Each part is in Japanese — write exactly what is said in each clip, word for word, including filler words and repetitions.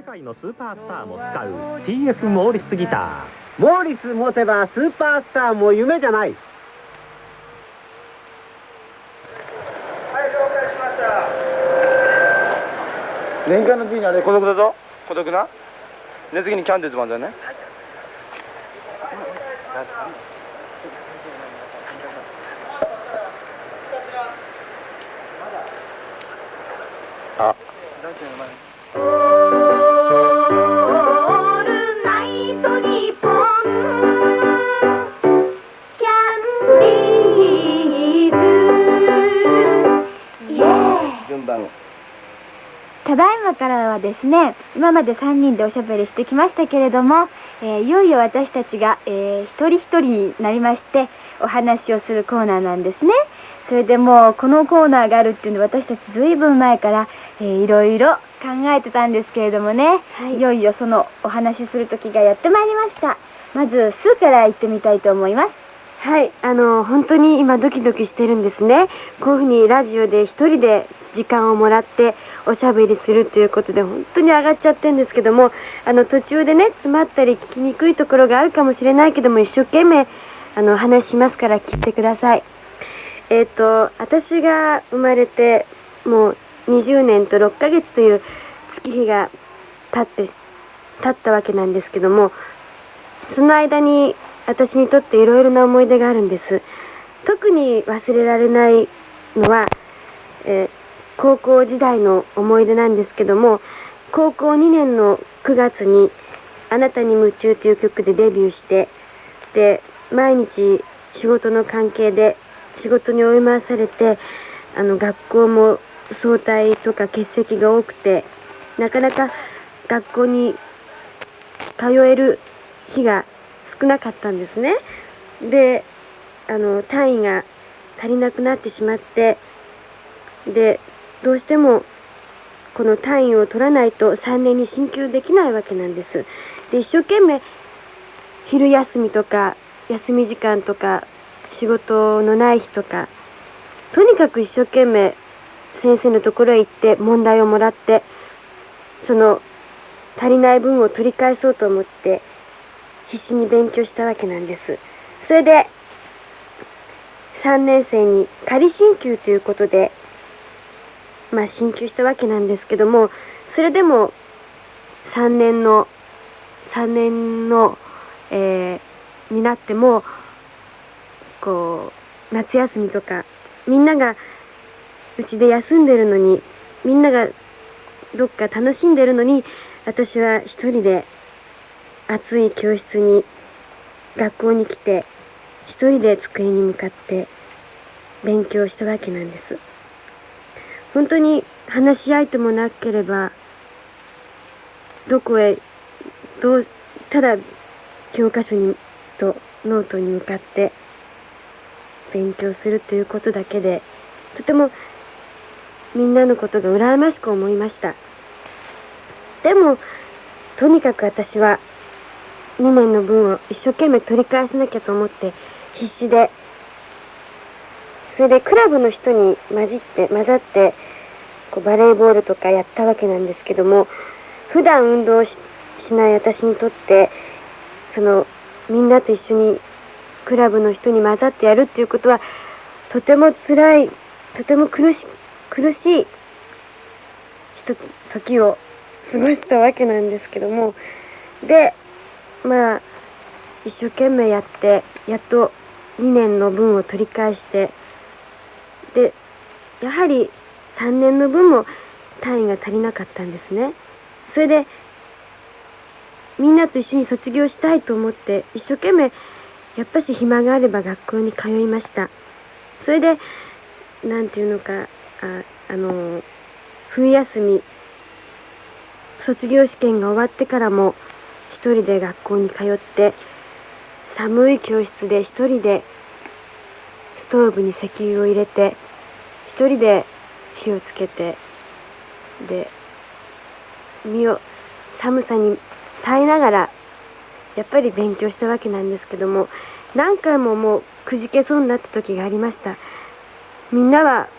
界のスーパースターも使う ティーエフ モーリスギター。 モーリス持てばスーパースターも夢じゃない。 はい、了解しました。 年間の次にあれ孤独だぞ。孤独な。で次にキャンディーズもあるんだよね。あ。 オールナイトニッポンキャンディーズイエーイ。 順番。 ただいまからはですね、今までさんにんでおしゃべりしてきましたけれども、えー、いよいよ私たちが、えー、一人一人になりましてお話をするコーナーなんですね。それでもうこのコーナーがあるっていうのは私たちずいぶん前から、えー、いろいろ考えてたんですけれどもね、はい、いよいよそのお話しする時がやってまいりました。まずスーから行ってみたいと思います。 はい、あの本当に今ドキドキしてるんですね。こういうふうにラジオで一人で時間をもらっておしゃべりするということで本当に上がっちゃってるんですけども、あの途中でね詰まったり聞きにくいところがあるかもしれないけども、一生懸命あの話しますから聞いてください。えっと私が生まれてもうにじゅうねんとろっかげつという月日が経って経ったわけなんですけども、その間に私にとっていろいろな思い出があるんです。特に忘れられないのは、えー、高校時代の思い出なんですけども、高校にねんのくがつに「あなたに夢中」という曲でデビューして、で毎日仕事の関係で仕事に追い回されて、あの学校も早退とか欠席が多くて、なかなか学校に通える日が少なかったんですね。で、あの単位が足りなくなってしまって、でどうしてもこの単位を取らないとさんねんに進級できないわけなんです。で一生懸命昼休みとか休み時間とか仕事のない日とか、とにかく一生懸命先生のところへ行って問題をもらって、その足りない分を取り返そうと思って必死に勉強したわけなんです。それでさんねん生に仮進級ということで、まあ進級したわけなんですけども、それでもさんねんのさんねんの、えー、になってもこう夏休みとかみんながうちで休んでるのに、みんながどっか楽しんでるのに、私は一人で暑い教室に学校に来て一人で机に向かって勉強したわけなんです。本当に話し相手もなければ、どこへどうただ教科書にとノートに向かって勉強するということだけで、とてもみんなのことが羨ましく思いました。でもとにかく私はにねんの分を一生懸命取り返さなきゃと思って必死で、それでクラブの人に混じって混ざってこうバレーボールとかやったわけなんですけども、普段運動 し, しない私にとって、そのみんなと一緒にクラブの人に混ざってやるっていうことはとても辛い、とても苦し苦しいひと時を過ごしたわけなんですけども、でまあ一生懸命やってやっとにねんの分を取り返して、でやはりさんねんの分も単位が足りなかったんですね。それでみんなと一緒に卒業したいと思って一生懸命やっぱし暇があれば学校に通いました。それでなんていうのか、ああの冬休み卒業試験が終わってからも一人で学校に通って、寒い教室で一人でストーブに石油を入れて一人で火をつけて、で身を寒さに耐えながらやっぱり勉強したわけなんですけども、何回ももうくじけそうになった時がありました。みんなは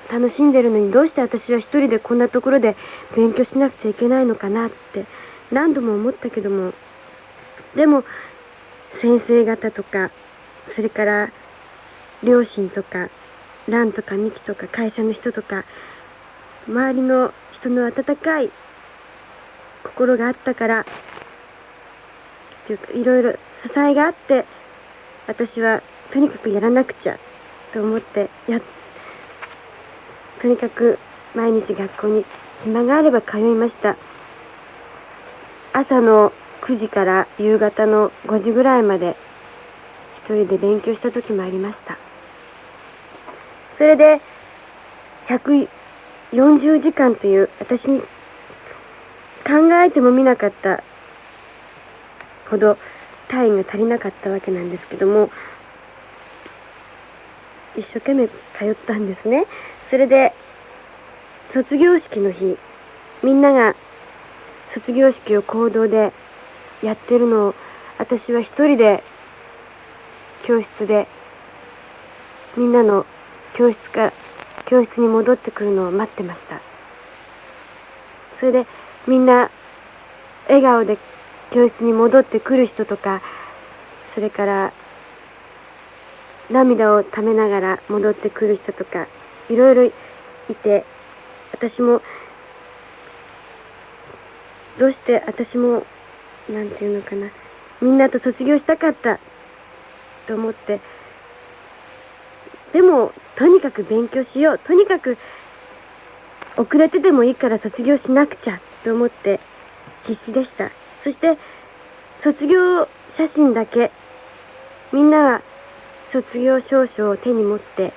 楽しんでるのにどうして私は一人でこんなところで勉強しなくちゃいけないのかなって何度も思ったけども、でも先生方とか、それから両親とか蘭とかミキとか会社の人とか周りの人の温かい心があったからっていうか、いろいろ支えがあって私はとにかくやらなくちゃと思ってやとにかく毎日学校に暇があれば通いました。朝のくじから夕方のごじぐらいまで一人で勉強した時もありました。それでひゃくよんじゅうじかんという私に考えてもみなかったほど単位が足りなかったわけなんですけども、一生懸命通ったんですね。それで卒業式の日、みんなが卒業式を講堂でやってるのを私は一人で教室でみんなの教室から教室に戻ってくるのを待ってました。それでみんな笑顔で教室に戻ってくる人とか、それから涙をためながら戻ってくる人とかいろいろいて、私もどうして私もなんていうのかな、みんなと卒業したかったと思って、でもとにかく勉強しよう、とにかく遅れてでもいいから卒業しなくちゃと思って必死でした。そして卒業写真だけ、みんなは卒業証書を手に持って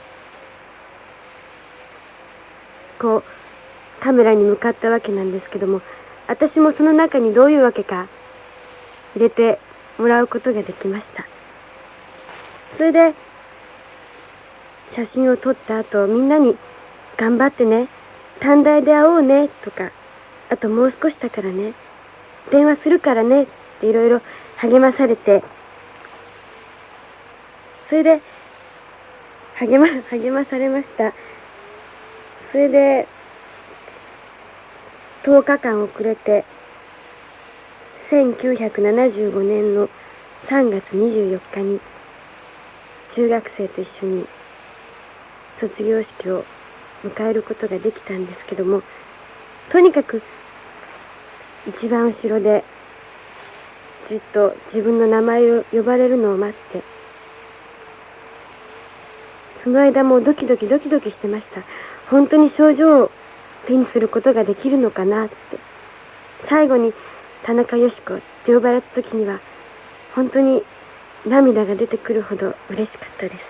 こうカメラに向かったわけなんですけども、私もその中にどういうわけか入れてもらうことができました。それで写真を撮った後、みんなに頑張ってね、短大で会おうねとか、あともう少しだからね、電話するからねっていろいろ励まされて、それで励ま、励まされました。それでとおかかん遅れてせんきゅうひゃくななじゅうごねんのさんがつにじゅうよっかに中学生と一緒に卒業式を迎えることができたんですけども、とにかく一番後ろでじっと自分の名前を呼ばれるのを待って、その間もドキドキドキドキしてました。本当に賞状を手にすることができるのかなって。最後に田中よし子って呼ばれた時には本当に涙が出てくるほど嬉しかったです。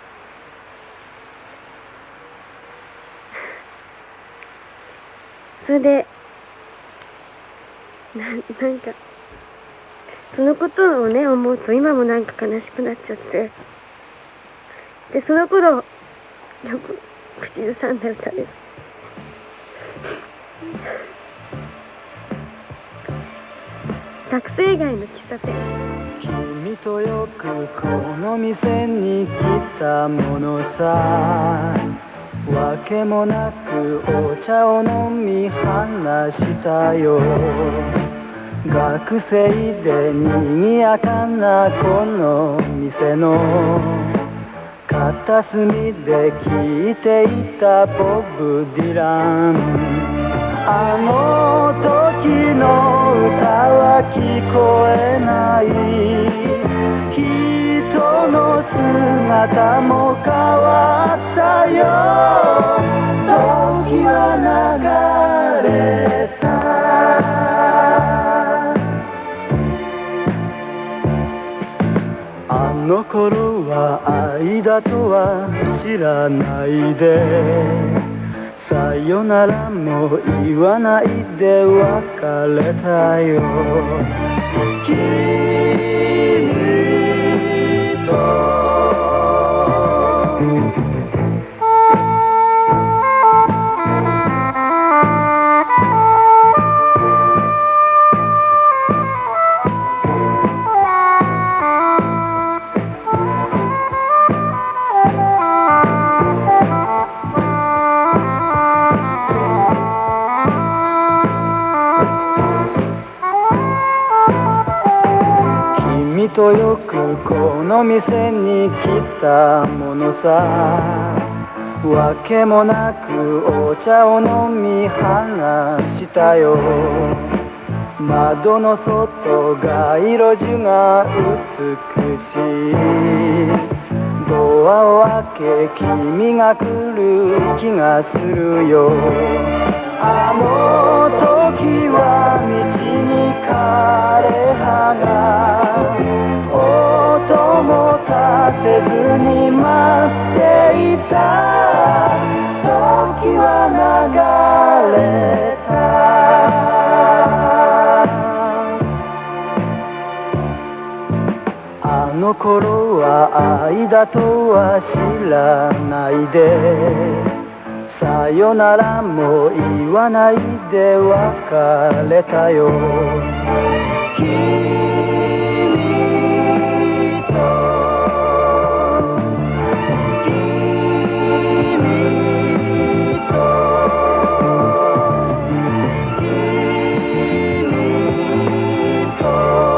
それでな、なんかそのことをね思うと今もなんか悲しくなっちゃって、でその頃よく口ずさんだ歌です。学生街の喫茶店。 君とよくこの店に来たものさ、わけもなくお茶を飲み話したよ。学生でにぎやかなこの店の片隅で聴いていたボブ・ディラン。あの時の歌は聞こえない、人の姿も変わったよ。時は流れた。あの頃は愛だとは知らないで、さよならも言わないで別れたよ。君ととよくこの店に来たものさ。わけもなくお茶を飲み話したよ。窓の外街路樹が美しい。ドアを開け君が来る気がするよ。あの時は道に枯れ葉が音も立てずに待っていた。時は流れた。あの頃は愛だとは知らないで、さよならも言わないで別れたよ。君と君と君と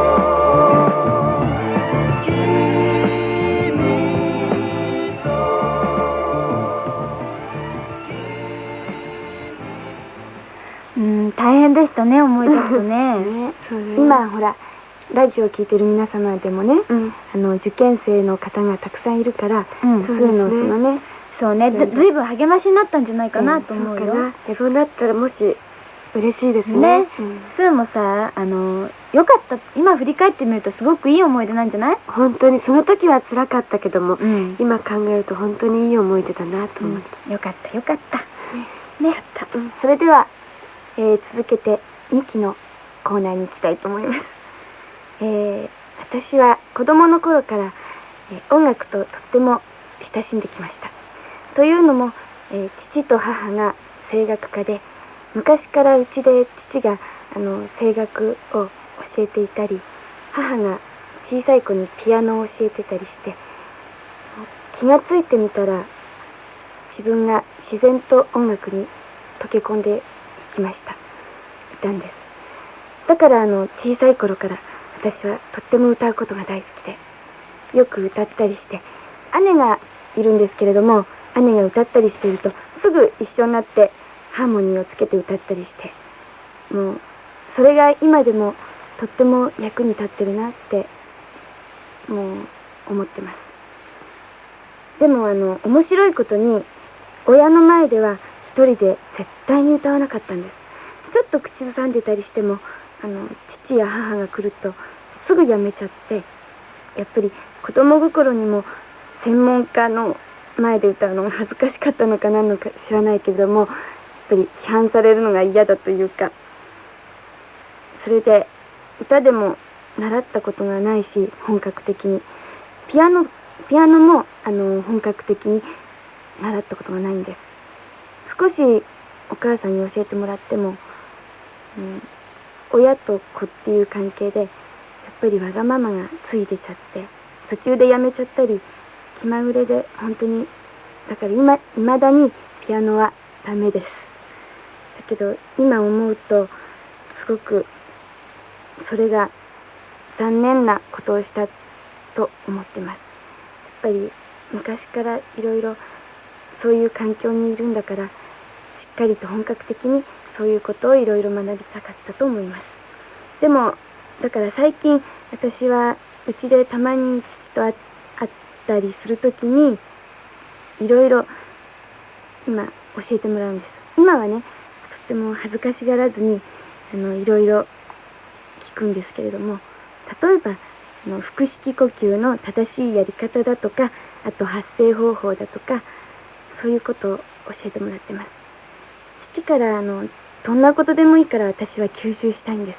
大変でしたね、思い出すとね。 ね、今ほらラジオを聞いてる皆様でもね、うん、あの受験生の方がたくさんいるから、うん、そういうのそのね、 そうね、ずいぶん励ましになったんじゃないかなと思うよ。 うん、そうそうなったらもし嬉しいですね。 ね、うん、スーもさ、あのよかった。今振り返ってみるとすごくいい思い出なんじゃない？ 本当にその時は辛かったけども、うん、今考えると本当にいい思い出だなと思って、 うん、よかったよかったね。 ね、うん、それでは、えー、続けてにきのコーナーに行きたいと思います。えー、私は子供の頃から、えー、音楽ととっても親しんできました。というのも、えー、父と母が声楽家で、昔からうちで父があの声楽を教えていたり、母が小さい子にピアノを教えてたりして、気がついてみたら自分が自然と音楽に溶け込んでいきましたいたんです。だからあの小さい頃から私はとっても歌うことが大好きで、よく歌ったりして、姉がいるんですけれども、姉が歌ったりしているとすぐ一緒になってハーモニーをつけて歌ったりして、もうそれが今でもとっても役に立ってるなってもう思ってます。でもあの面白いことに、親の前では一人で絶対に歌わなかったんです。ちょっと口ずさんでたりしても、あの父や母が来るとすぐやめちゃって、やっぱり子供心にも専門家の前で歌うのが恥ずかしかったのか何のか知らないけれども、やっぱり批判されるのが嫌だというか、それで歌でも習ったことがないし、本格的にピアノピアノもあの本格的に習ったことがないんです。少しお母さんに教えてもらっても、うん、親と子っていう関係でやっぱりわがままがついてちゃって、途中でやめちゃったり気まぐれで、本当にだから今未だにピアノはダメです。だけど今思うとすごくそれが残念なことをしたと思ってます。やっぱり昔からいろいろそういう環境にいるんだから、しっかりと本格的にそういうことをいろいろ学びたかったと思います。でもだから最近私はうちでたまに父と会ったりするときにいろいろ今教えてもらうんです。今はね、とっても恥ずかしがらずにあのいろいろ聞くんですけれども、例えばあの腹式呼吸の正しいやり方だとか、あと発声方法だとか、そういうことを教えてもらってます。父からあのどんなことでもいいから私は吸収したいんです。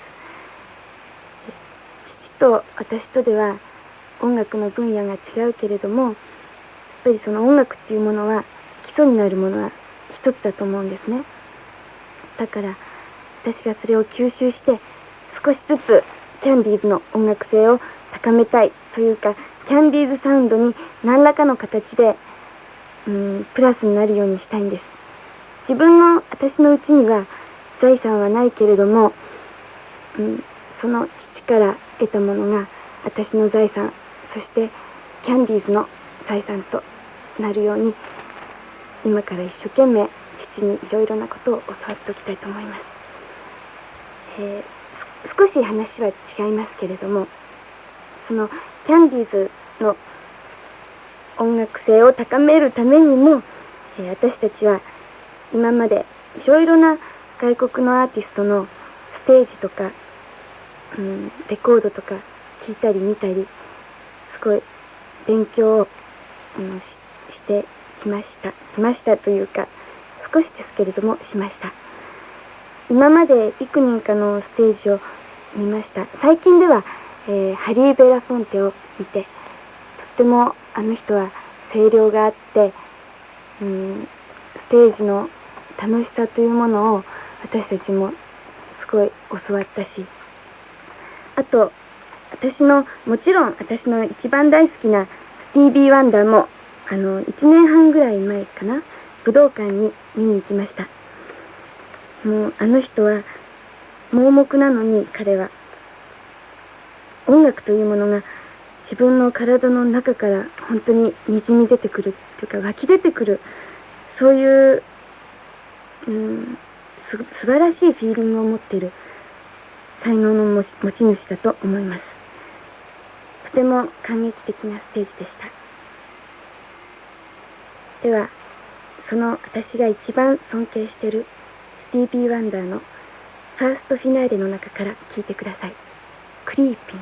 父と私とでは音楽の分野が違うけれども、やっぱりその音楽っていうものは基礎になるものは一つだと思うんですね。だから私がそれを吸収して少しずつキャンディーズの音楽性を高めたいというか、キャンディーズサウンドに何らかの形でうんプラスになるようにしたいんです。自分の私のうちには財産はないけれども、うん、その父から得たものが私の財産、そしてキャンディーズの財産となるように、今から一生懸命父にいろいろなことを教わっておきたいと思います。えー、少し話は違いますけれども、そのキャンディーズの音楽性を高めるためにも、えー、私たちは今までいろいろな外国のアーティストのステージとか、うん、レコードとか聞いたり見たり、すごい勉強を、うん、し, してきましたしましたというか、少しですけれどもしました。今まで幾人かのステージを見ました。最近では、えー、ハリー・ベラフォンテを見て、とってもあの人は声量があって、うん、ステージの楽しさというものを私たちもすごい教わったし、あと私のもちろん私の一番大好きなスティービー・ワンダーもあのいちねんはんぐらい前かな、武道館に見に行きました。もうあの人は盲目なのに、彼は音楽というものが自分の体の中から本当ににじみ出てくるというか、湧き出てくる、そういう、うん、す素晴らしいフィーリングを持っている才能の持ち持ち主だと思います。とても感激的なステージでした。では、その私が一番尊敬しているスティービー・ワンダーのファーストフィナーレの中から聴いてください。クリーピン。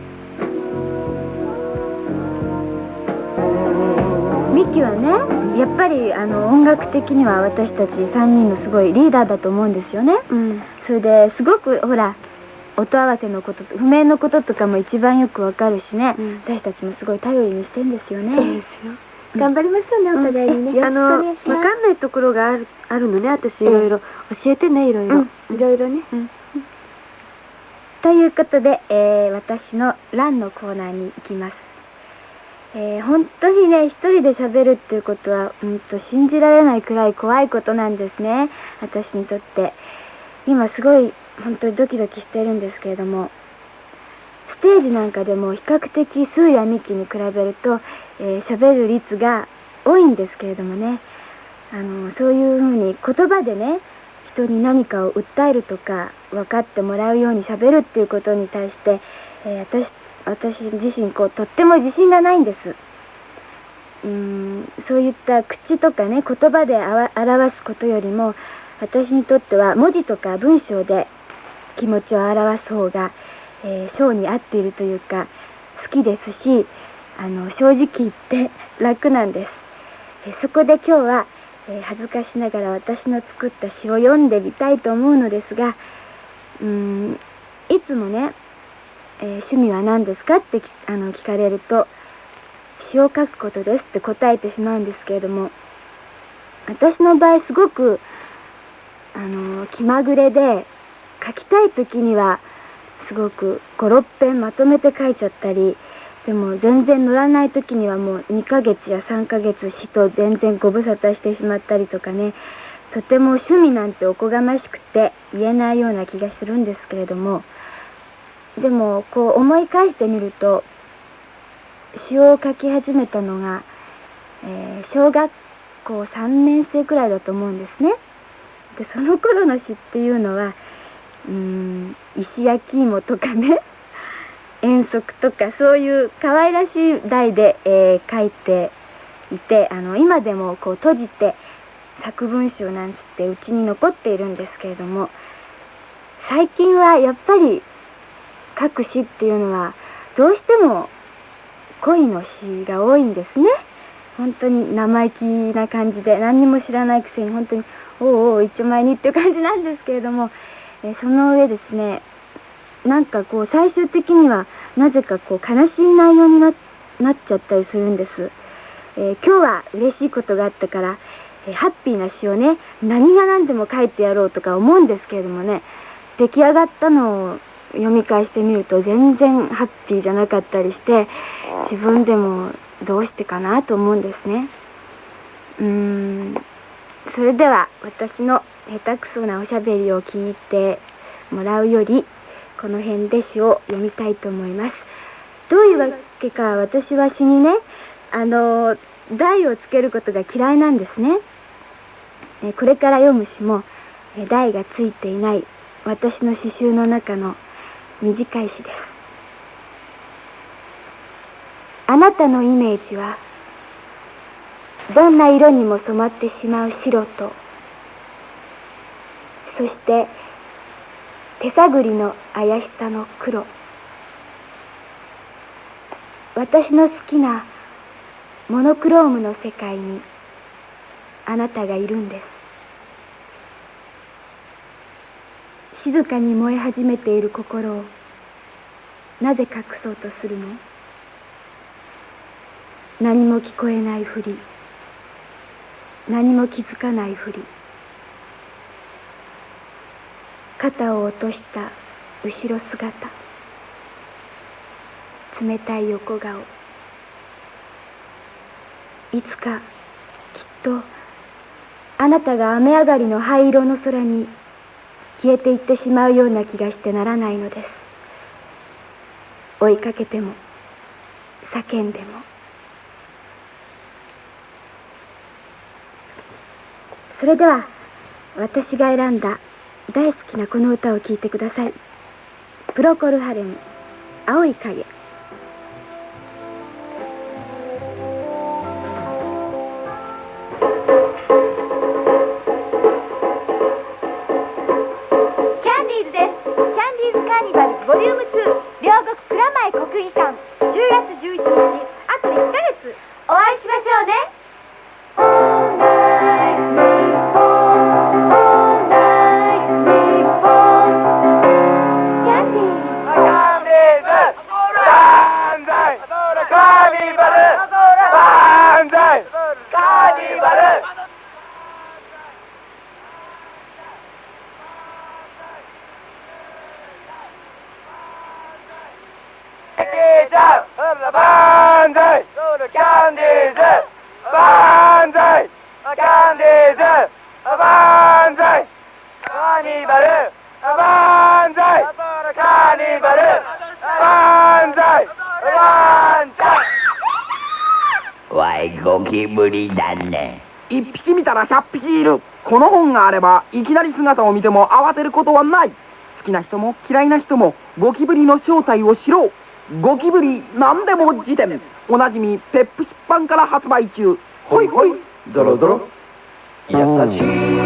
ミキはね、やっぱりあの音楽的には私たちさんにんのすごいリーダーだと思うんですよね、うん、それですごくほら音合わせのことと譜面のこととかも一番よくわかるしね、うん、私たちもすごい頼りにしてんですよね。そうですよ、うん、頑張りましょうね、お互いにね、うん、あのわかんないところがあるあるのね、私いろいろ教えてね、いろいろ、いろいろね、うん、ということで、えー、私のランのコーナーに行きます。えー、本当にね、一人で喋るっていうことは、うんと信じられないくらい怖いことなんですね、私にとって。今すごい本当にドキドキしてるんですけれども、ステージなんかでも比較的スーやミキに比べると、えー、喋る率が多いんですけれどもね、あのそういうふうに言葉でね、人に何かを訴えるとか分かってもらうように喋るっていうことに対して、えー、私私自身こうとっても自信がないんです。うーんそういった口とかね、言葉であわ表すことよりも、私にとっては文字とか文章で気持ちを表す方が、えー、性に合っているというか好きですし、あの正直言って楽なんです。えー、そこで今日は、えー、恥ずかしながら私の作った詩を読んでみたいと思うのですが、うーんいつもね、えー、趣味は何ですかってあの聞かれると、詩を書くことですって答えてしまうんですけれども、私の場合すごくあの気まぐれで、書きたい時にはすごくご、ろっぺんまとめて書いちゃったり、でも全然乗らない時にはもうにかげつやさんかげつ詩と全然ご無沙汰してしまったりとかね、とても趣味なんておこがましくて言えないような気がするんですけれども、でもこう思い返してみると、詩を書き始めたのが、えー、小学校さんねん生くらいだと思うんですね。でその頃の詩っていうのは、うーん石焼き芋とかね遠足とか、そういう可愛らしい題で、えー、書いていて、あの今でもこう閉じて作文集なんつってうちに残っているんですけれども、最近はやっぱり書く詩っていうのはどうしても恋の詩が多いんですね。本当に生意気な感じで、何にも知らないくせに本当におうおう一丁前にっていう感じなんですけれども、えー、その上ですね、なんかこう最終的にはなぜかこう悲しい内容に な, なっちゃったりするんです。えー、今日は嬉しいことがあったから、えー、ハッピーな詩をね、何が何でも書いてやろうとか思うんですけれどもね、出来上がったのを読み返してみると全然ハッピーじゃなかったりして、自分でもどうしてかなと思うんですね。うーんそれでは私の下手くそなおしゃべりを聞いてもらうより、この辺で詩を読みたいと思います。 どういうわけか私は詩にね、あの題をつけることが嫌いなんですね。えこれから読む詩もえ題がついていない私の詩集の中の短い詩です。あなたのイメージはどんな色にも染まってしまう白と、そして手探りの怪しさの黒。私の好きなモノクロームの世界にあなたがいるんです。静かに燃え始めている心をなぜ隠そうとするの？何も聞こえないふり、何も気づかないふり、肩を落とした後ろ姿、冷たい横顔。いつかきっとあなたが雨上がりの灰色の空に消えていってしまうような気がしてならないのです。追いかけても叫んでも。それでは私が選んだ大好きなこの歌を聴いてください。プロコル・ハレン、青い影。 ボリュームツー、両国蔵前国技館、じゅうがつじゅういちにち、あといっかげつお会いしましょうね。All night Nippon, All night Nippon、キャンディーズ、 カンディーズ、万歳、カーニバル、万歳、カーニバル。万歳キャンディーズ、万歳キャンディーズ、万歳カーニバル、万歳カーニバル、万歳万歳。 わい、ゴキブリだね。 一匹見たら百匹いる。この本があればいきなり姿を見ても慌てることはない。好きな人も嫌いな人もゴキブリの正体を知ろう。ゴキブリなんでも辞典、おなじみペップ出版から発売中。ほいほいドロドロ。 優しかった恋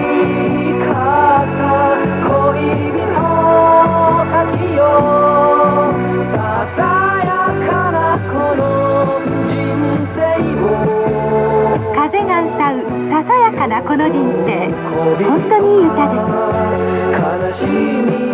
人たちよ、ささやかなこの人生を。 風が歌うささやかなこの人生、本当にいい歌です。 悲しみ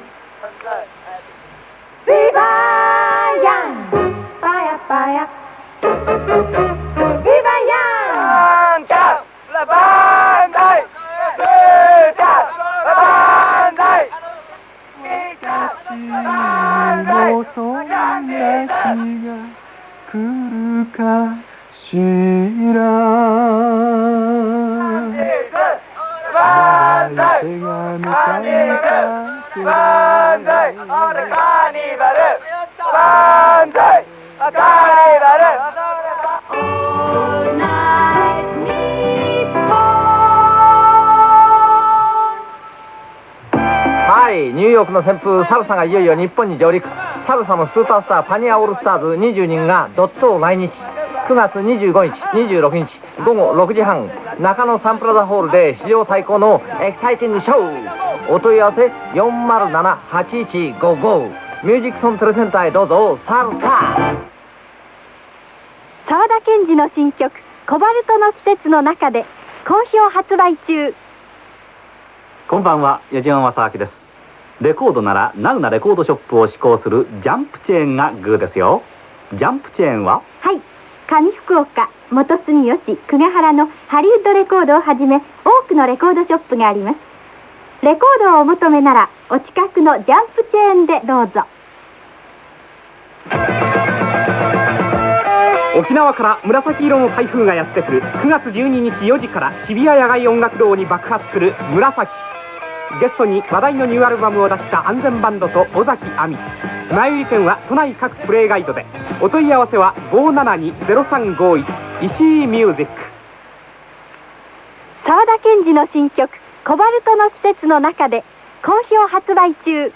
ビバヤンパヤパヤビバヤン万歳万歳ブーちゃん万歳もうそんな日が来るかしら。 万歳手が抜かれた万歳カーニバル、万歳カーニバル。 All night Nippon。 はい、ニューヨークの旋風サルサがいよいよ日本に上陸。サルサのスーパースターパニアオールスターズにじゅうにんがドット来日。くがつにじゅうごにち、にじゅうろくにちごごろくじはん、中野サンプラザホールで史上最高のエキサイティングショー。お問い合わせよんまるなな はちいちごご。ミュージックソンテレセンターへどうぞ。サルサ。 沢田研二の新曲「コバルトの季節」の中で好評発売中。 こんばんは、矢島正明です。レコードならナウなレコードショップを志向するジャンプチェーンがグーですよ。ジャンプチェーンは、 はい、上福岡、元住吉、久ヶ原のハリウッドレコードをはじめ多くのレコードショップがあります。レコードをお求めならお近くのジャンプチェーンでどうぞ。 沖縄から紫色の台風がやってくる。くがつじゅうににちよじから日比谷野外音楽堂に爆発する紫。ゲストに話題のニューアルバムを出した安全バンドと尾崎亜美。 前売り券は都内各プレイガイドで。お問い合わせはごーななにゼロさんごいち石井ミュージック。 沢田研二の新曲「コバルトの季節」の中で好評発売中。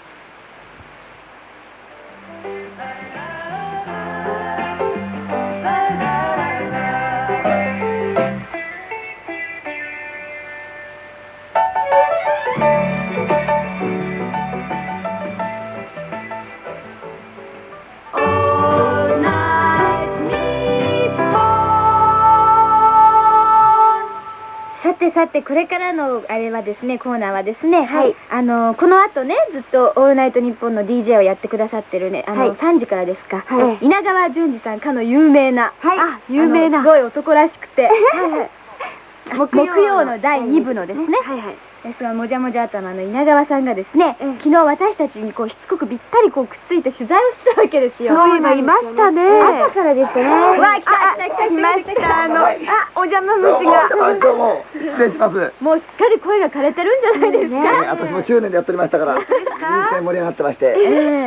さてさて、これからのあれはですね、コーナーはですね、はい、あのこの後ね、ずっと「オールナイトニッポン」の ディージェー をやってくださってるね、あの、はい、さんじからですか、はい、稲川淳二さんかの有名な、はい、あ有名なすごい男らしくて木曜のだいに部のですね、はいはい、そのもじゃもじゃ頭の稲川さんがですね、昨日私たちにこうしつこくぴったりこうくっついて取材をしてたわけですよ。 そういえばいましたね。 朝からですね。わあ、来た来た来た来ました。あの、あ、お邪魔虫が。 どうも失礼します。 もうすっかり声が枯れてるんじゃないですか。 私も中年でやっておりましたから人生盛り上がってまして、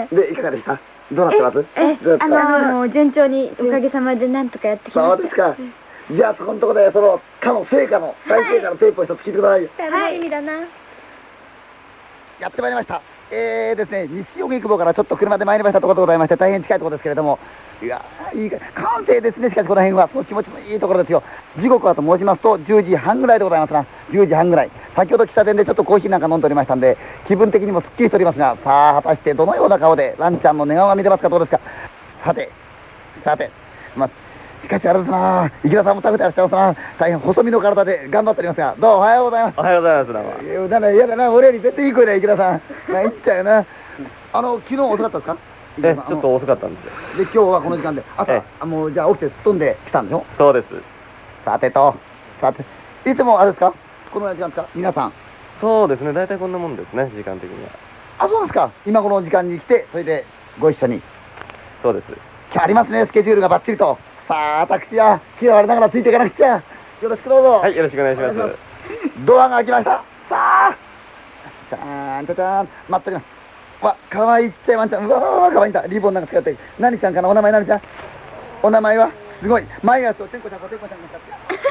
でいかがでした？どうなってます？ え、あの順調におかげさまでなんとかやってきました。 そうですか。じゃあそこのところでそのかの成果の大成果のテープを一つ聞いてくださいよ。 楽しみだな。 やってまいりました。えーですね、西荻窪からちょっと車で参りましたところでございまして、大変近いところですけれども、いやー、いいか、完成ですね。しかしこの辺は、その気持ちのいいところですよ。時刻はと申しますと、じゅうじはんぐらいでございますな。じゅうじはんぐらい。先ほど喫茶店でちょっとコーヒーなんか飲んでおりましたんで、気分的にもすっきりしておりますが、さあ、果たしてどのような顔で、ランちゃんの寝顔が見てますか、どうですか。さて、さて、まあ、しかしあれですな、池田さんも食べてらっしゃいますな。大変細身の体で頑張っておりますが、どうもおはようございます。 おはようございます。どうも。 なんだ、嫌だな、俺より絶対いい声だ、池田さん。まあ、いっちゃうよな。あの、昨日遅かったですか？ え、ちょっと遅かったんですよ。 で、今日はこの時間で、朝、あ、もう、じゃあ起きてすっ飛んで来たんでしょ？ そうです。 さてと、さて、いつもあれですか？このような時間ですか？皆さん。 そうですね、大体こんなもんですね、時間的には。 あ、そうですか。今この時間に来て、それでご一緒に。 そうです。 今日ありますね、スケジュールがバッチリと。さあ、私は気を割れながらついていかなくちゃ。よろしくどうぞ。 はい、よろしくお願いします。 ドアが開きました。さあ、じゃーん、じゃじゃーん、待っております。わ、かわいいちっちゃいワンちゃん。うわー、かわいいんだ。リボンなんか使って。何ちゃんかな、お名前何ちゃん。お名前はすごい。前足とてんこちゃんとてんこちゃんが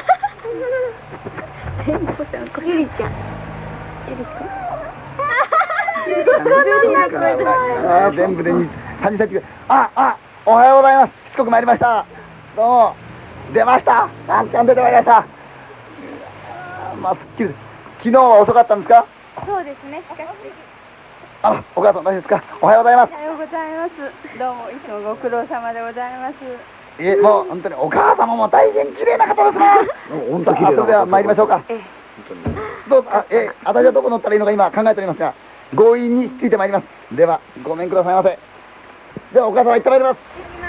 使って。 てんこちゃん、こゆりちゃん。ゆりちゃん。あ、全部でさんじゅっセンチ。あ、あ、おはようございます。しつこく参りました。どうも。出ました。ワンちゃん出てまいりました。まあ、すっきり。昨日は遅かったんですか？ そうですね、しかし。 あら、お母さん大丈夫ですか？おはようございます。 おはようございます。どうもいつもご苦労様でございます。 え、もう本当にお母様も大変綺麗な方ですね。本当綺麗な。それでは参りましょうか。どうぞ、あ、え、私はどこ乗ったらいいのか今考えておりますが、強引についてまいります。では、ごめんくださいませ。ではお母様行ってまいります。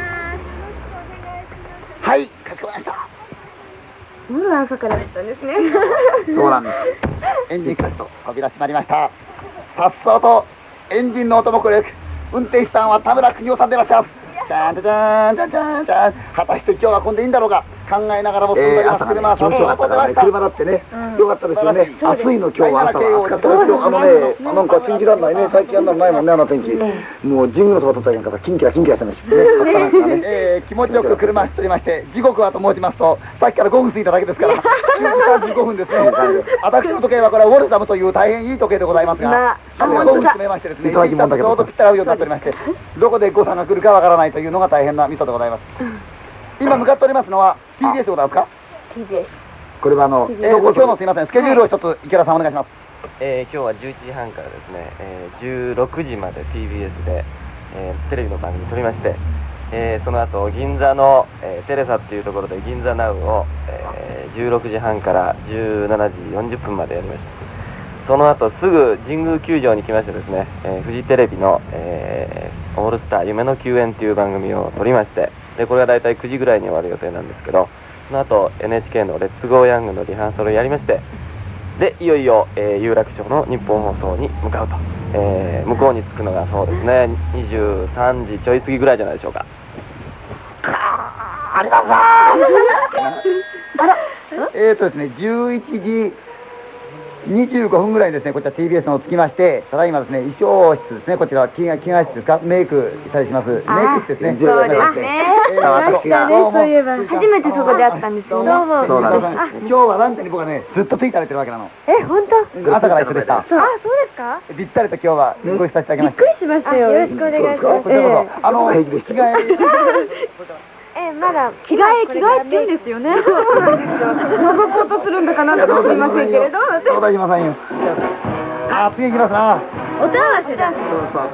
はい、かしこまりました。 夜朝からだったんですね。 そうなんです。エンジンかしと扉閉まりました。さっそうとエンジンの音もこれよく、運転手さんは田村邦夫さんでいらっしゃいます。じゃんじゃじゃんじゃじゃんじゃん。果たして今日は混んでいいんだろうか、考えながらも進んでおります。車はさっそうと出ました。車だってね、よかったですよね。暑いの今日は朝は暑かったですよ。あのね、なんか信じられないね、最近あんなのないもんね、あの天気。もう神宮のそば撮ったりなんかキンキラキンキラしてますしね。えー、気持ちよく車走っておりまして、時刻はと申しますと、さっきからごふん過ぎただけですから、じゅうじさんじゅうごふんですね。私の時計はこれはウォルサムという大変いい時計でございますが、ごふん進めましてですね、ちょうどぴったり合うようになっておりまして、どこで誤差が来るかわからないというのが大変なミソでございます。今向かっておりますのは ティービーエス でございますか？ ティービーエス。 これはあの、えー、今日のすいません、スケジュールを一つ池田さんお願いします。 えー、今日はじゅういちじはんからですね、えー、じゅうろくじまで ティービーエス で、えー、テレビの番組撮りまして、えー、その後銀座の、えー、テレサっていうところで銀座ナウを、えー、じゅうろくじはんからじゅうしちじよんじゅっぷんまでやりました。その後すぐ神宮球場に来ましてですね、えー、フジテレビの、えー、オールスター夢の球宴っていう番組を撮りまして、でこれはだいたいくじぐらいに終わる予定なんですけど、その後 エヌエイチケー のレッツゴーヤングのリハーサルをやりまして、でいよいよ、えー、有楽町の日本放送に向かうと、えー、向こうに着くのがそうですねにじゅうさんじちょい過ぎぐらいじゃないでしょうか。 ありますーあらえーとですねじゅういちじにじゅうごふんぐらいにですね、こちら ティービーエス の着きまして、ただいまですね、衣装室ですね、こちら着替え着替え室ですか、メイクしたりします。メイク室ですね。 そうですね。私がね、そういえば初めてそこで会ったんですよ。どうも。 そうなんです。今日はランチに僕はね、ずっとついて歩いてるわけなの。 え、本当？ 朝から一緒でした。 あ、そうですか？ ぴったりと今日はご一緒させていただきました。 びっくりしましたよ。よろしくお願いします。 こちらこそ、あの、着替え。 え、まだ着替え着替えって言うんですよね。覗こうとするんだかなんだか知りませんけれど。 そうだ、いませんよ。あ、次行きますな。 音合わせだ。 そうそう。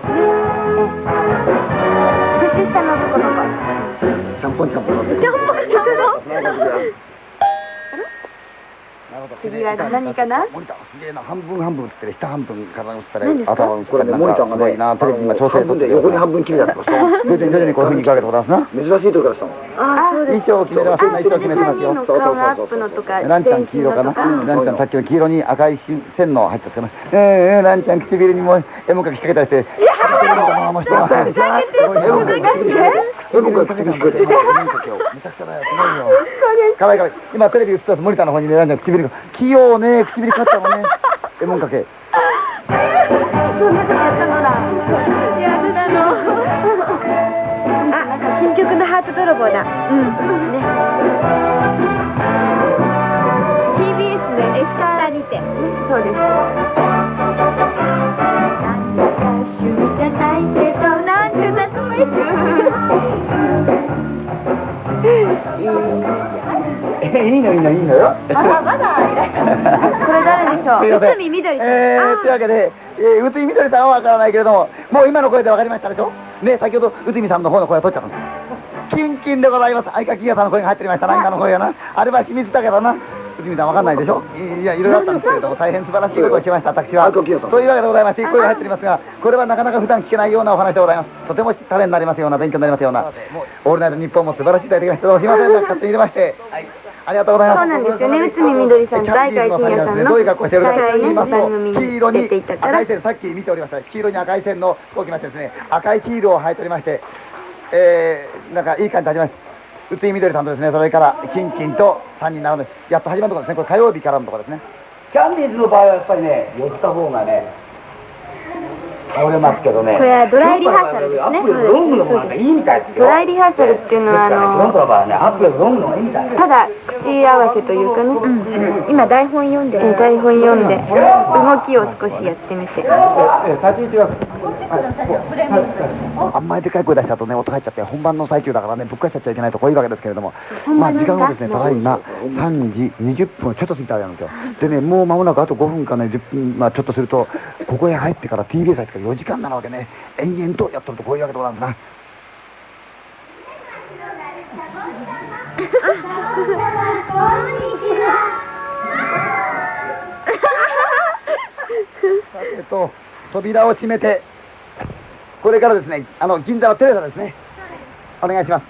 年下の男の子。 ちゃんぽんちゃんぽん。 ちゃんぽんちゃんぽん。次は何かな？ モニターすげえな、半分半分映ってる、下半分体が映ったら頭のこれね、モニターがね、なテレビ今調整取って横に半分切りだってました。徐々に徐々にこういう風にいくわけでございますな。珍しいとこからしたの。 あ、そうです。 衣装を決めます。衣装を決めてますよ。 そうそうそう。 ランちゃん黄色かな。ランちゃんさっきの黄色に赤い線の入ったやつかな。うんうん、ランちゃん唇にも絵もかきかけたりして。いや、あの人は。すごい絵もかきかけて。絵もかきかけて。めちゃくちゃだよ。すごいよ。かわいいかわいい。今テレビ映ってたモニターの方にね、ランちゃん唇が器用ね、唇カッターもね、絵もかけ。 そんなことやったのだ。やだの。あ、新曲のハート泥棒だ。うん。ね。ティービーエス のエスカーラにて。そうです。なんだか趣味じゃないけど、なんて懐かしいいのいいのいいのよ。 あ、まだいらっしゃる。これ誰でしょう。内海みどりさん。 えー、というわけで、えー、内海みどりさんはわからないけれども、もう今の声でわかりましたでしょ。ね、先ほど内海さんの方の声を取っちゃったの。キンキンでございます。相川キヤさんの声が入っておりましたな、今の声がな。あれは秘密だけどな。内海さんわかんないでしょ。いや、いろいろあったんですけれども、大変素晴らしいことを聞きました、私は。というわけでございまして、いい声が入っておりますが、これはなかなか普段聞けないようなお話でございます。とてもためになりますような、勉強になりますような。オールナイトニッポンも素晴らしい伝えてきました。どうもすいません、勝手に入れまして。ありがとうございます。 そうなんですよね。内海みどりさんと相川金也さんのどういう格好してるかと言いますと、黄色に出ていたから赤い線、さっき見ておりました。黄色に赤い線の飛行機ましてですね、赤いヒールを履いておりまして、えー、なんかいい感じで始まります。内海みどりさんとですね、それからキンキンとさんにん並んでやっと始まるところですね。これ火曜日からのところですね。キャンディーズの場合はやっぱりね、寄った方がね、倒れますけどね。 これはドライリハーサルですね。 ロングの方がいいみたいですよ。 ドライリハーサルっていうのはあのただ口合わせというかね、今台本読んで台本読んで動きを少しやってみて。立ち位置はあんまりでかい声出しちゃうとね、音入っちゃって本番の最中だからね、ぶっかしちゃっちゃいけないとこういうわけですけれども、まあ時間はですね、ただいまさんじにじゅっぷんちょっと過ぎたわけなんですよ。でね、もう間もなくあとごふんかねじゅっぷん、まあちょっとするとここへ入ってから ティービーエス 入ってからよじかんなわけね、延々とやっとるとこういうわけでございますな。えっと扉を閉めて、これからですね、あの銀座のテレサですね、お願いします。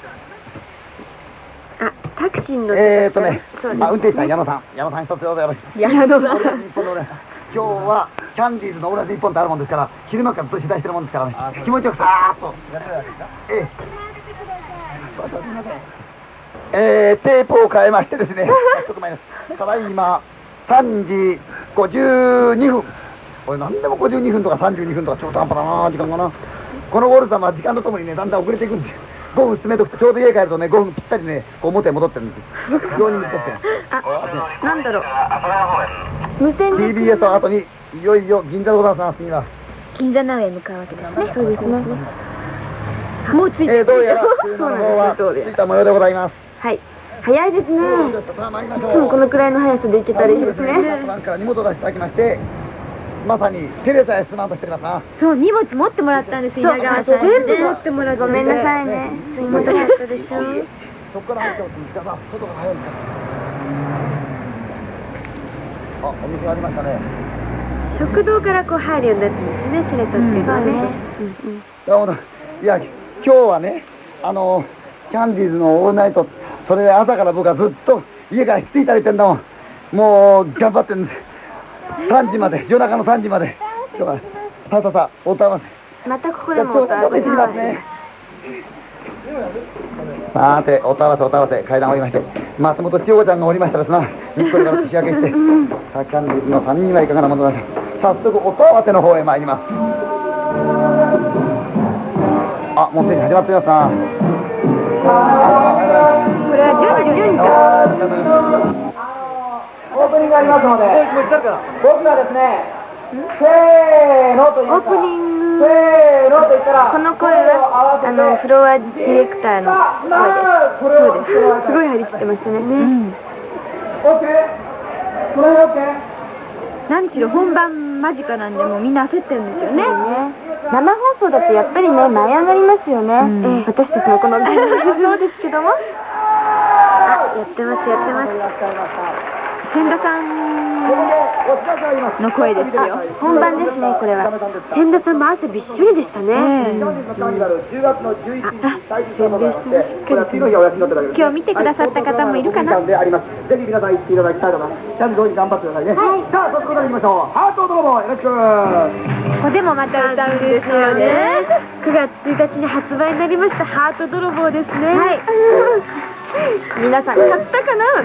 あ、タクシーのえーっとね、あ、運転手さん矢野さん、矢野さん一つどうぞよろしく。 矢野さん。 日本のね、今日はキャンディーズのオールナイトニッポンってあるもんですから、昼間からずっと取材してるもんですからね、気持ちよくさーっとやれるわけですか。ええ。そうそう、すみません。えー、テープを変えましてですね、ちょっと前です。ただいまさんじごじゅうにふん。これ何でもごじゅうにふんとかさんじゅうにふんとか中途半端だな時間がな。このウォルさんは時間とともにね、だんだん遅れていくんですよ。ごふん進めとくとちょうど家帰るとね、ごふんぴったりね、こう元へ戻ってるんですよ。非常に難しい。 あ、なんだろう。無線ティービーエス の後にいよいよ銀座でございます。次は銀座ナウへ向かうわけですね。 そうですね。もうついてえー、どうやら車の方は着いた模様でございます。 はい。早いですね。 さあ参りましょう。 でもこのくらいの速さで行けたらいいですね。 なんか荷物を出していただきまして、まさにテレサへ進まんとしておりますな。 そう荷物持ってもらったんです稲川さん。 全部持ってもらってごめんなさいね。すいませんかったでしょ。 そこから入っちゃうと時間が外が早いんですから。あ、お店がありましたね。 食堂からこう入るようになってますね、テレサっていうのはね。 なるほど。いや、今日はね、あのキャンディーズのオールナイト、それで朝から僕はずっと家からひっついたりてんだもん。もう頑張ってるんです。さんじまで、夜中のさんじまで。今日はさあさあさあ、おたませ。 またここでもおたませ。 行ってきますね。 さて音合わせ音合わせ階段降りまして松本千代子ちゃんが降りましたですな。にっこりから年明けしてさあキャンディーズのさんにんはいかがなものでしょう。早速音合わせの方へ参ります。あ、もうすでに始まっていますな。 これは順順じゃオープニングがありますので、僕がですね、せーのと言いますか、 オープニングせーのと言ったら、 この声はあのフロアディレクターの声です。そうです。すごい張り切ってましたね。ね。 オッケー。これオッケー。 何しろ本番間近なんでもうみんな焦ってるんですよね。 生放送だとやっぱりね舞い上がりますよね。うん、私たちもこのそうですけども。あ、やってますやってます。 千田さんの声ですよ。 本番ですねこれは。千田さんも汗びっしょりでしたね。 じゅうがつのじゅういちにち大事なのがあって、これは次の日お休みになってるわけです。 今日見てくださった方もいるかな。 であります。ぜひ皆さん行っていただきたいのが、ちゃんと同時に頑張ってくださいね。さあ、そこから行きましょう。ハート泥棒よろしく。 ここでもまた歌うんですよね。 くがつついたちに発売になりましたハート泥棒ですね。はい。皆さん買ったかな。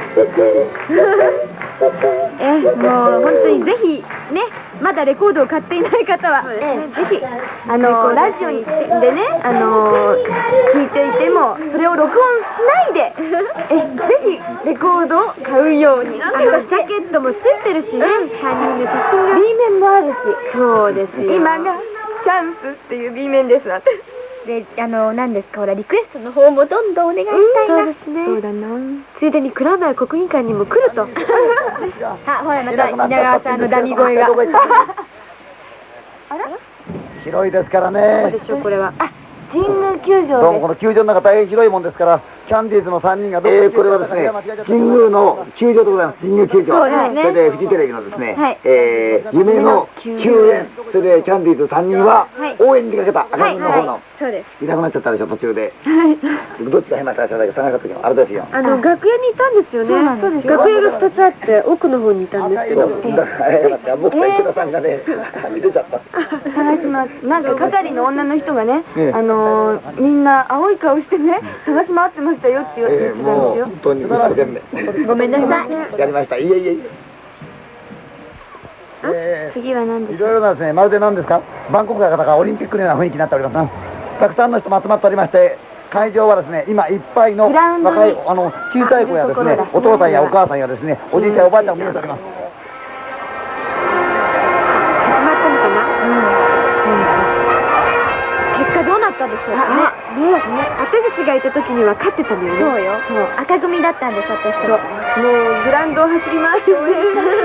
えもう本当にぜひねまだレコードを買っていない方は、 ええ、ぜひあのラジオにでねあの聞いていてもそれを録音しないでえぜひレコードを買うように。あのジャケットもついてるしね、さんにんの写真が B 面もあるし。そうですよ。今がチャンスっていう B 面ですなんて。 で、あの、何ですか、ほら、リクエストの方もどんどんお願いしたいな。 そうですね。そうだな。ついでに蔵前国技館にも来ると。 あ、ほら、また稲川さんのダミ声が。あら？ 広いですからね。 どうでしょうこれは。あ、神宮球場です。 どうもこの球場の中大変広いもんですから、キャンディーズのさんにんがどこに、えー、これはですね、神宮の球場でございます。神宮球場。 そうですね。 それでフジテレビのですね、 はい、 えー、夢の球園。それでキャンディーズさんにんは応援にかけた赤軍の方の。 そうです。 いなくなっちゃったでしょ途中で。はい。どっちが変なったら探した時のあれですよ。 あの楽屋にいたんですよね。そうです。楽屋がふたつあって奥の方にいたんですけど。 だから僕と池田さんがね見てちゃった。 探します。なんか係の女の人がね、あのみんな青い顔してね探し回ってましたよって言ってたんですよ。 本当に一生懸命。 ごめんなさい。 やりました。いえいえいえ。次は何ですか。 いろいろなですね、まるで何ですか、バンコクの方がオリンピックのような雰囲気になっておりますな。たくさんの人も集まっておりまして、会場はですね、今いっぱいの若いあの小さい子やですね、お父さんやお母さんやですね、おじいちゃんおばあちゃんも見えております。 始まったのかな。うん。 結果どうなったでしょうかね。 ね、私たちがいた時には勝ってたのよね。 そうよ。そう。赤組だったんです私たち。もうグラウンドを走り回って応援したので。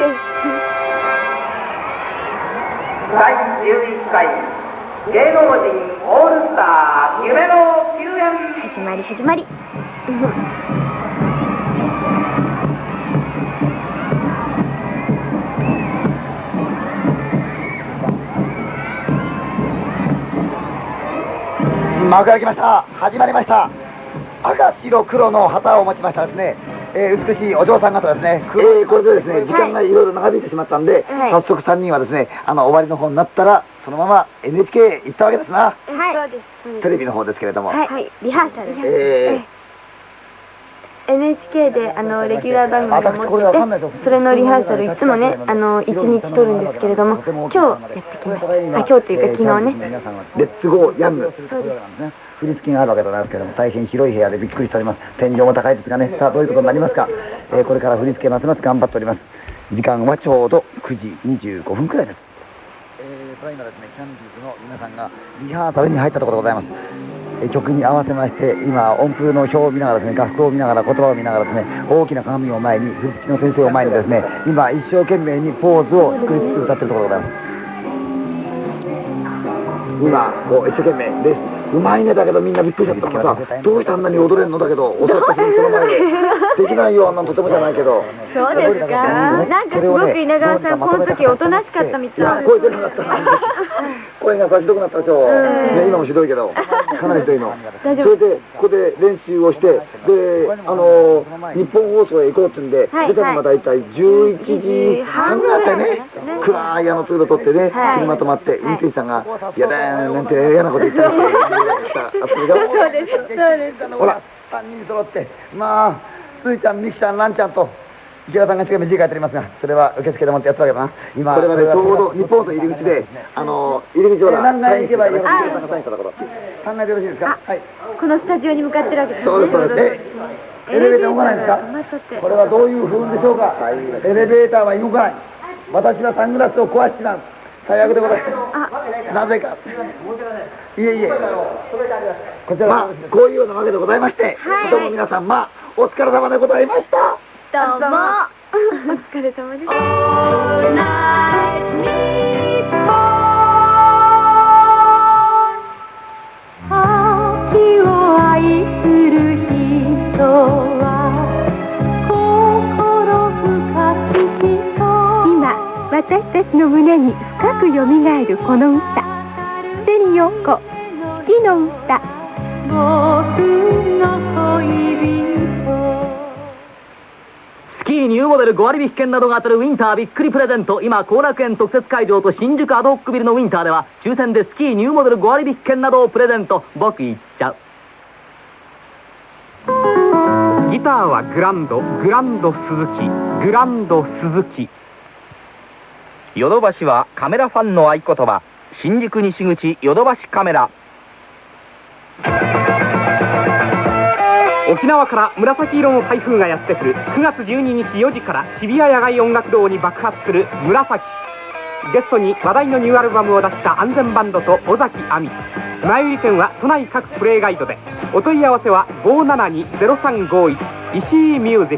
だいじゅういっかい芸能人オールスター夢の球園始まり始まり。 幕開きました。始まりました。赤白黒の旗を持ちましたですね、えー、美しいお嬢さん方ですね、えー、これでですね時間がいろいろ長引いてしまったんで、はい、早速さんにんはですねあの終わりの方になったらそのまま エヌエイチケー 行ったわけですな。 はい、 テレビの方ですけれども、 はい、はい、リハーサルです。 えーエヌエイチケー であのレギュラー番組を持ってて、それのリハーサルいつもねあのいちにち撮るんですけれども、今日やってきました。あ、今日というか昨日ね。 レッツゴーヤング。振り付けがあるわけでございますけれども、大変広い部屋でびっくりしております。天井も高いですがね、さあどういうことになりますか。えー、これから振り付けますます頑張っております。時間はちょうどくじにじゅうごふんくらいです。えー、ただいまですねキャンディーズの皆さんがリハーサルに入ったところでございます。曲に合わせまして今音符の表を見ながらですね、楽譜を見ながら言葉を見ながらですね、大きな鏡を前に振り付けの先生を前にですね今一生懸命にポーズを作りつつ歌っているところでございます。今こう一生懸命です。うまいねだけどみんなびっくりしちゃったからさ、どうしてあんなに踊れんのだけど教わった人にその前でできないよ、あんなのとてもじゃないけど。 そうですか。なんかすごく稲川さんこの時おとなしかったみたい。 いや声出なかった。 声がさひどくなったでしょ、ね、今もひどいけどかなりひどいの。それでここで練習をしてであの日本放送へ行こうってんで出たのが大体じゅういちじはんぐらいだったよね。暗いあの通路取ってね車止まって運転手さんが「やだーなんて嫌なこと言ってた」あそこでそうですそうですほらさんにん揃ってまあすーちゃんみきちゃんらんちゃんと池田さんが一生懸命字書いてありますがそれは受付でもってやってるわけだな。今これはねちょうど日本の入り口であの入り口を何階行けばいいかさんがいでよろしいですか。はい、 このスタジオに向かってるわけですね。 そうですそうです。エレベーター動かないですか。これはどういう不運でしょうか。エレベーターは動かない。私はサングラスを壊してた最悪でございます。なぜかいえいえこちらまあこういうようなわけでございましてどうも皆さんまあお疲れ様でございました。 どうもお疲れ様です。 秋を愛する人は心深き人。 今私たちの胸に深くよみがえるこの歌、瀬陽子四季の歌。 僕の恋人。 スキーニューモデルご割引券などが当たるウィンターびっくりプレゼント。今後楽園特設会場と新宿アドホックビルのウィンターでは抽選でスキーニューモデルご割引券などをプレゼント。僕行っちゃう。 ギターはグランドグランド鈴木グランド鈴木。 ヨドバシはカメラファンの合言葉。新宿西口ヨドバシカメラ。 沖縄から紫色の台風がやってくるくがつじゅうににちよじから日比谷野外音楽堂に爆発する紫。ゲストに話題のニューアルバムを出した安全バンドと尾崎亜美。前売り券は都内各プレイガイドで。お問い合わせはごーななにゼロさんごいち石井ミュージック。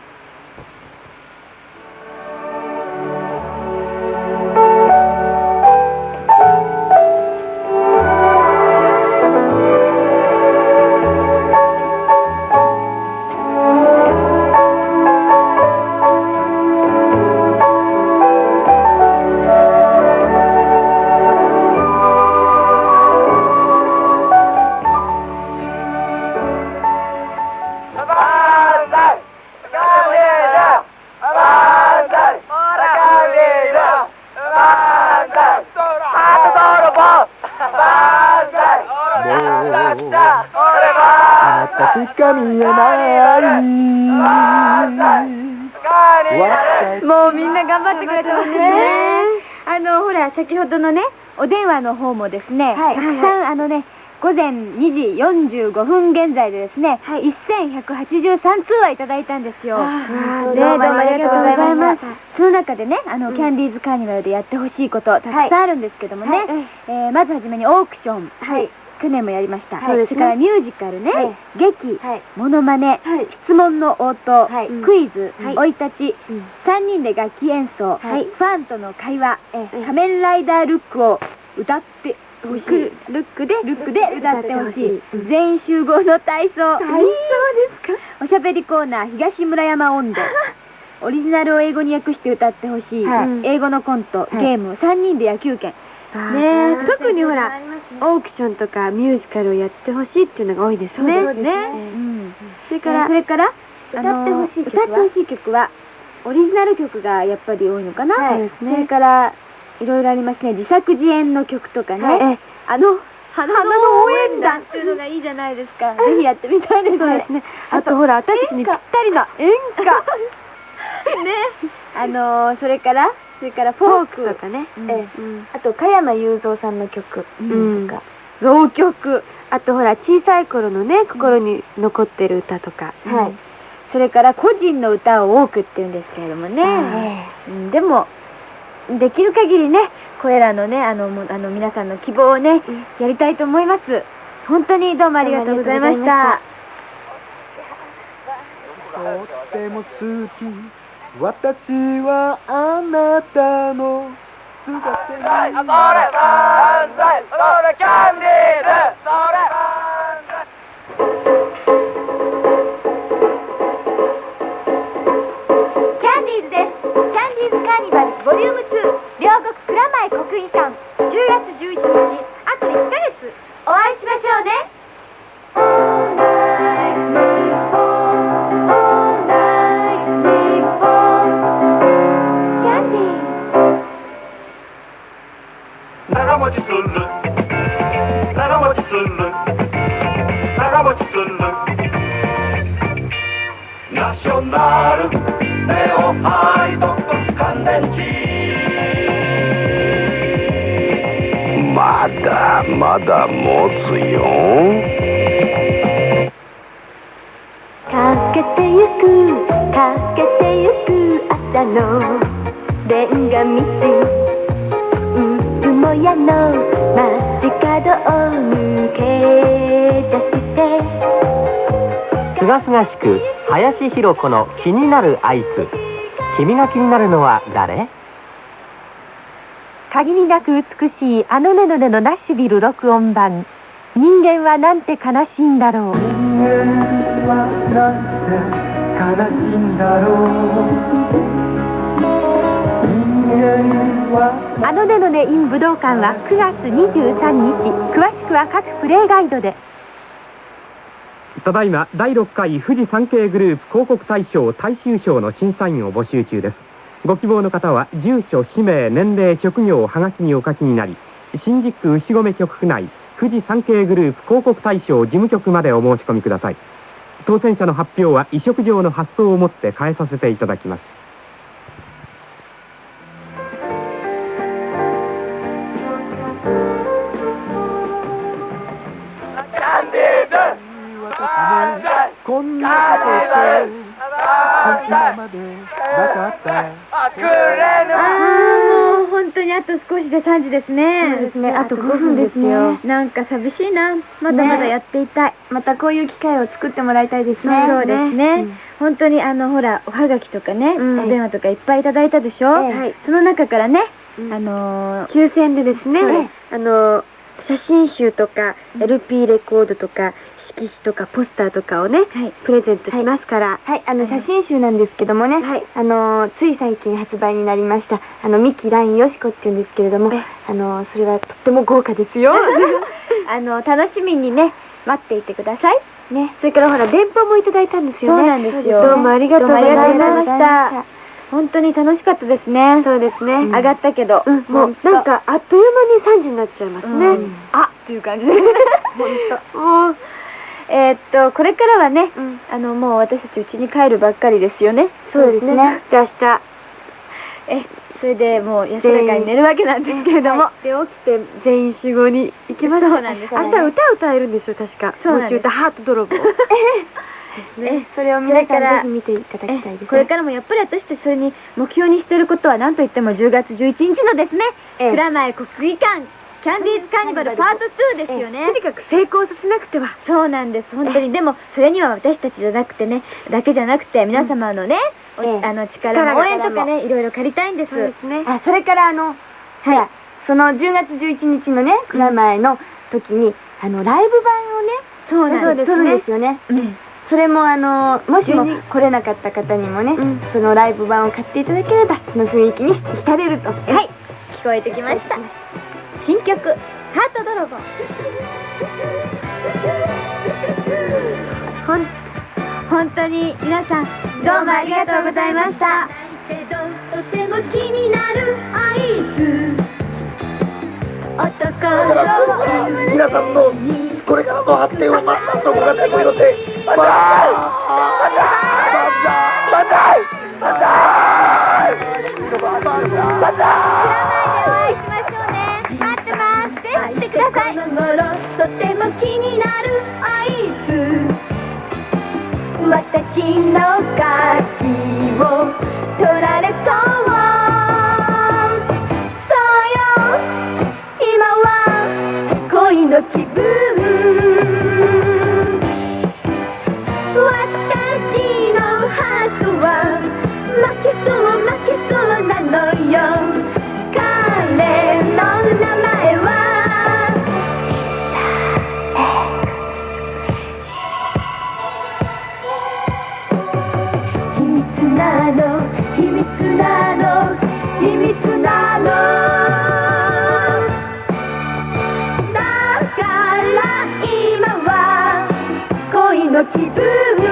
もうみんな頑張ってくれてますね。あのほら先ほどのねお電話の方もですね、たくさんあのね午前にじよんじゅうごふん現在でですね、せんひゃくはちじゅうさんつうはいただいたんですよ。ね、どうもありがとうございます。その中でねあのキャンディーズカーニバルでやってほしいことたくさんあるんですけどもね、えまずはじめにオークション、去年もやりました。それからミュージカルね、劇、モノマネ、質問の応答、クイズ、生い立ち、さんにんで楽器演奏、ファンとの会話、仮面ライダールックを歌ってほしい。ルックでルックで歌ってほしい。全員集合の体操。体操ですか。おしゃべりコーナー東村山音頭。オリジナルを英語に訳して歌ってほしい。英語のコント、ゲーム、さんにんで野球拳。 ね、特にほらオークションとかミュージカルをやってほしいっていうのが多いですね。 そうですね。それからそれから歌ってほしい曲は歌ってほしい曲はオリジナル曲がやっぱり多いのかな。それからいろいろありますね。自作自演の曲とかね。あの花の応援団っていうのがいいじゃないですか。ぜひやってみたいですね。 あとほら私たちにぴったりな演歌。ね。 あのそれからそれからフォークとかね。あと加山雄三さんの曲とか浪曲。 あとほら小さい頃のね心に残ってる歌とか。 それから個人の歌を多くっていうんですけれどもね。でもできる限りねこれらのねあのあの皆さんの希望をねやりたいと思います。本当にどうもありがとうございました。 とっても好き私はあなたの姿に。 それ万歳、それキャンディーズ、それ万歳。 キャンディーズです。キャンディーズカーニバルボリュームツー両国蔵前国技館じゅうがつじゅういちにちましょうね。 長持ちする長持ちする長持ちするナショナルネオハイド乾電池まだまだ持つよかけてゆくかけてゆく朝のレンガ道もやの街角を抜け出してすがすがしく林博子の気になるあいつ。君が気になるのは誰？ 限りなく美しいあのねのねのナッシュビル録音版。人間はなんて悲しいんだろう。 人間はなんて悲しいんだろう。人間はあのねのね in 武道館はくがつにじゅうさんにち。詳しくは各プレイガイドで。 ただいまだいろっかい富士山系グループ広告大賞大衆賞の審査員を募集中です。ご希望の方は住所氏名年齢職業をはがきにお書きになり、新宿区牛込局区内富士山系グループ広告大賞事務局までお申し込みください。当選者の発表は委嘱状の発送をもって返させていただきます。 こんなことって今までなかった。 ああ、もう本当にあと少しでさんじですね。 そうですね、あとごふんですよ。 なんか寂しいな。まだまだやっていたい。 またこういう機会を作ってもらいたいですね。 そうですね。本当にあのほらおはがきとかね、お電話とかいっぱいいただいたでしょ。その中からね、あの抽選でですね、あの写真集とか エルピー レコードとか色紙とかポスターとかをね、プレゼントしますから。 はい、あの写真集なんですけどもね、あのつい最近発売になりましたあの三木蘭よしこっていうんですけれども、あのそれはとっても豪華ですよ。あの楽しみにね待っていてくださいね。 それからほら電報もいただいたんですよね。 そうなんですよ。 どうもありがとうございました。 本当に楽しかったですね。 そうですね。 上がったけど、 もうなんかあっという間にさんじになっちゃいますね。 あっていう感じで。本当。もうえっとこれからはね、あのもう私たち家に帰るばっかりですよね。 そうですね。で明日えそれでもう安らかに寝るわけなんですけれども、 で起きて全員集合に行きます。 そうなんです。 明日歌歌えるんですよ確か。 そうなんです。 持ち歌ハート泥棒。 えそれを皆さんぜひ見ていただきたいです。これからもやっぱり私たちそれに目標にしていることは何といってもじゅうがつじゅういちにちのですね、蔵前国技館キャンディーズカーニバルパートツーですよね。 とにかく成功させなくては。 そうなんです本当に。でもそれには私たちじゃなくてねだけじゃなくて皆様のねあの力の応援とかねいろいろ借りたいんです。そうですね。 あそれからあのほらそのじゅうがつじゅういちにちのね蔵前の時にあのライブ版をねそうなんです撮るんですよね。それもあのもしも来れなかった方にもね、そのライブ版を買っていただければその雰囲気に浸れると。 はい聞こえてきました。新曲ハート泥棒。ほん本当に皆さんどうもありがとうございました。とても気になるあいつ男の皆さんのこれからの発展を待ったそこが手を色でバンザーバンザーバンザーバンザーバンザーバンザーお会いしましょうね。待ってます。ぜひ来てください。この頃とても気になるあいつ私の鍵を取られそうそうよ今は恋の気分私のハートは負けそう負けそうなのよ。彼の名前は秘密なの秘密なの秘密なのだからの気分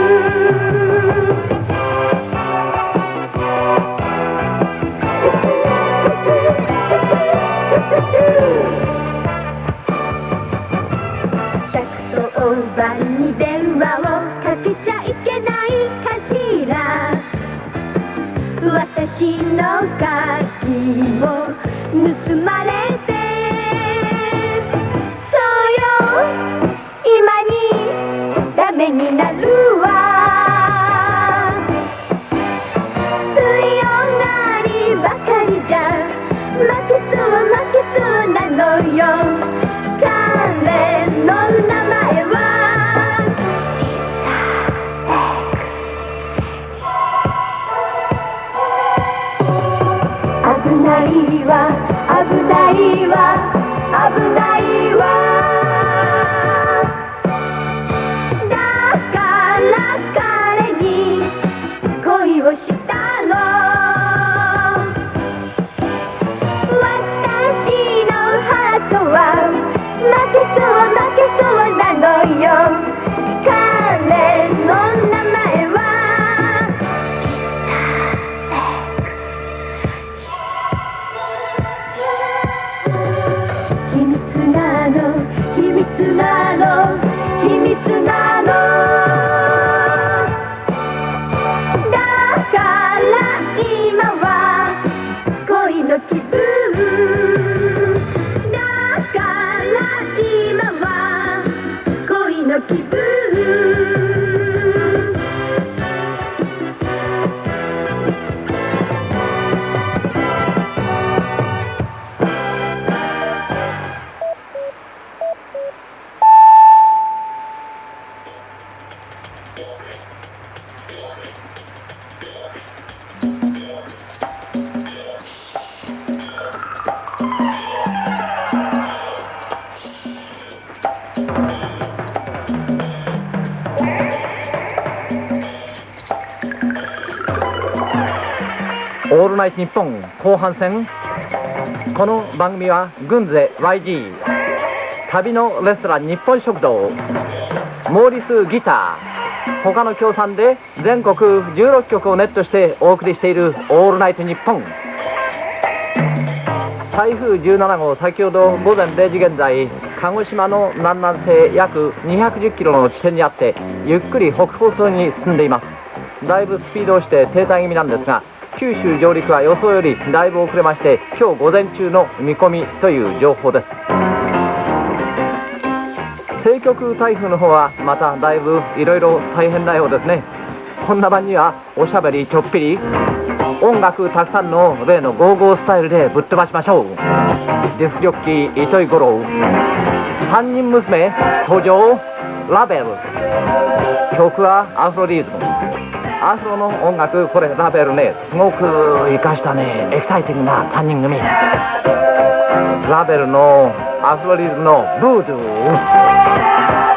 ひゃくとおばんに電話をかけちゃいけないかしら私の鍵を盗まれてそうよ今にダメになるわ強がりばかりじゃ負けそう負けそうなのよ彼の名前は危ないわ危ないわ危ないわだから彼に恋をしたの私のハートは負けそう負けそうなのよ彼の名前は秘密なの秘密なの秘密なのだから今は恋の気分だから今は恋の気分オールナイトニッポン後半戦。この番組は軍勢 ワイジー 旅のレストラン日本食堂モーリスギター他の協賛で全国じゅうろっきょくをネットしてお送りしているオールナイトニッポン。台風じゅうなな号、先ほど午前れいじ現在鹿児島の南南西約にひゃくじゅっキロの地点にあってゆっくり北北に進んでいます。だいぶスピードをして停滞気味なんですが、九州上陸は予想よりだいぶ遅れまして今日午前中の見込みという情報です。西極台風の方はまただいぶいろいろ大変なようですね。こんな晩にはおしゃべりちょっぴり音楽たくさんの例のゴーゴースタイルでぶっ飛ばしましょう。ディスクジョッキー糸井五郎、三人娘登場ラベル、曲はアフロリズム。アフロの音楽、これラベルね、すごく生かしたねエキサイティングなさんにん組。ラベルのアフロリズムのブードゥー